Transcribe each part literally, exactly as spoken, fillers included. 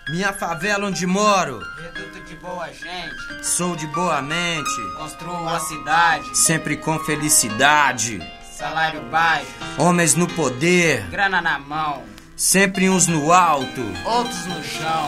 Minha favela onde moro, reduto de boa gente, sou de boa mente, construo a cidade, sempre com felicidade. Salário baixo, homens no poder, grana na mão, sempre uns no alto, outros no chão.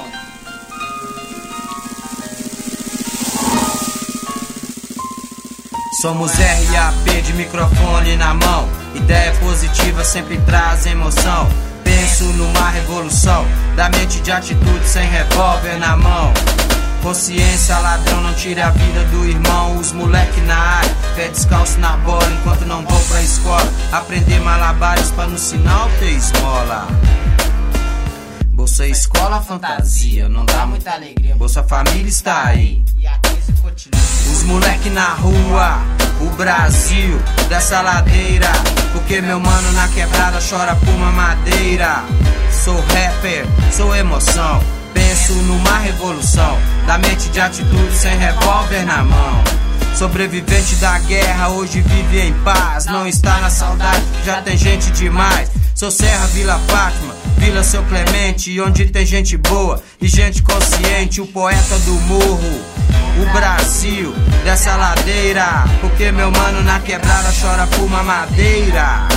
Somos R A P de microfone na mão, ideia positiva sempre traz emoção. Penso numa revolução, da mente de atitude sem revólver na mão. Consciência ladrão, não tire a vida do irmão. Os moleque na área, pé descalço na bola, enquanto não vão pra escola. Aprender malabares pra no sinal ter esmola. Bolsa Escola fantasia, não dá muita alegria. Bolsa Família está aí, e a crise continua. Os moleque na rua, o Brasil dessa ladeira, porque meu mano na quebrada chora por uma madeira. Sou rapper, sou emoção, penso numa revolução, da mente de atitude sem revólver na mão. Sobrevivente da guerra, hoje vive em paz, não está na saudade, já tem gente demais. Sou Serra, Vila Fátima, Vila Seu Clemente, onde tem gente boa e gente consciente. O poeta do morro, o Brasil dessa ladeira, porque meu mano na quebrada chora por uma madeira.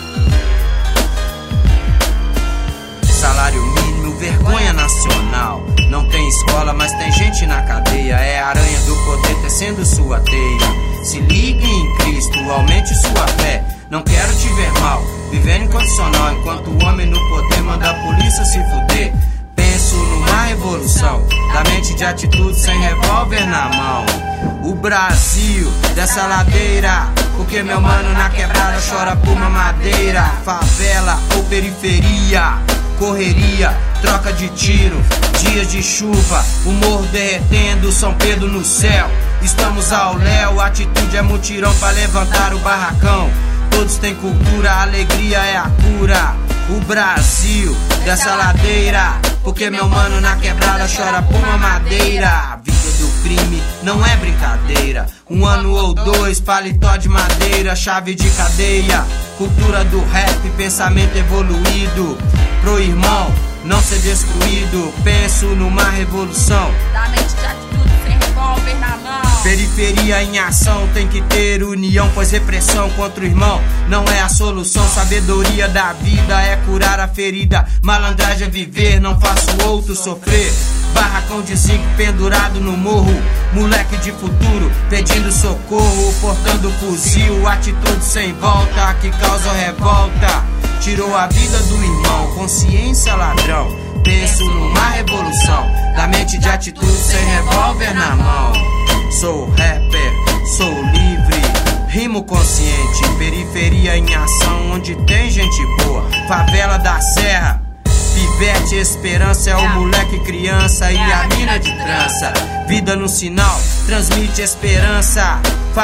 Salário mínimo, vergonha nacional. Não tem escola, mas tem gente na cadeia. É a aranha do poder tecendo sua teia. Se ligue em Cristo, aumente sua fé. Não quero te ver mal, vivendo incondicional, enquanto o homem no poder manda a polícia se fuder. Penso numa revolução, da mente de atitude sem revólver na mão. O Brasil dessa ladeira, porque meu mano na quebrada chora por uma madeira. Favela ou periferia, correria, troca de tiro, dias de chuva, o morro derretendo, São Pedro no céu. Estamos ao léu, atitude é mutirão pra levantar o barracão. Todos têm cultura, a alegria é a cura. O Brasil dessa ladeira, porque meu mano na quebrada chora por uma madeira. A vida do crime não é brincadeira. Um ano ou dois, paletó de madeira, chave de cadeia. Cultura do rap, pensamento evoluído. Pro irmão não ser destruído, penso numa revolução, da mente de atitude sem revólver na mão. Periferia em ação, tem que ter união, pois repressão contra o irmão não é a solução. Sabedoria da vida é curar a ferida. Malandragem é viver, não faço outro sofrer. Barracão de zinco pendurado no morro, moleque de futuro pedindo socorro, portando fuzil, atitude sem volta que causa revolta. Tirou a vida do irmão, consciência ladrão. Penso numa revolução, da mente de atitude sem revólver na mão. Sou rapper, sou livre, rimo consciente. Periferia em ação, onde tem gente boa. Favela da Serra, pivete, esperança é o moleque criança e a mina de trança. Vida no sinal, transmite esperança.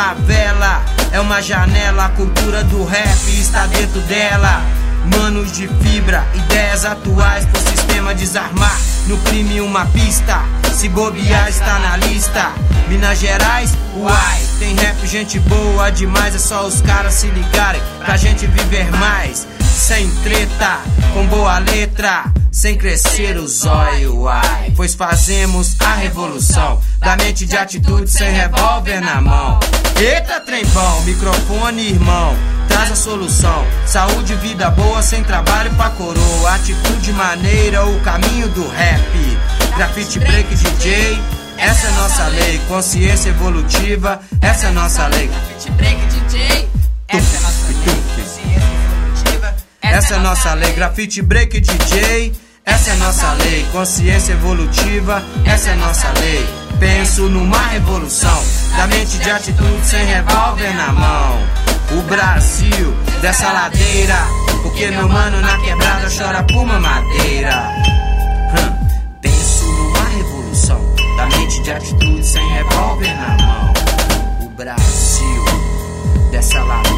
Favela é uma janela, a cultura do rap está dentro dela. Manos de fibra, ideias atuais pro sistema desarmar. No crime uma pista, se bobear está na lista. Minas Gerais, uai, tem rap, gente boa demais. É só os caras se ligarem pra gente viver mais. Sem treta, com boa letra, sem crescer o zóio, uai. Pois fazemos a revolução, da mente de atitude sem revólver na mão. Eita trem bom, microfone irmão, traz a solução. Saúde, vida boa, sem trabalho pra coroa. Atitude maneira, o caminho do rap. Grafite break D J, essa é nossa lei. Consciência evolutiva, essa é nossa lei. Grafite break D J, essa é nossa lei. Consciência evolutiva, essa é nossa lei. Grafite break D J, essa é nossa lei. Consciência evolutiva, essa é nossa lei. Penso numa revolução, da mente de atitude sem revólver na mão. O Brasil dessa ladeira, porque meu mano na quebrada chora por uma madeira. hum. Penso numa revolução, da mente de atitude sem revólver na mão. O Brasil dessa ladeira.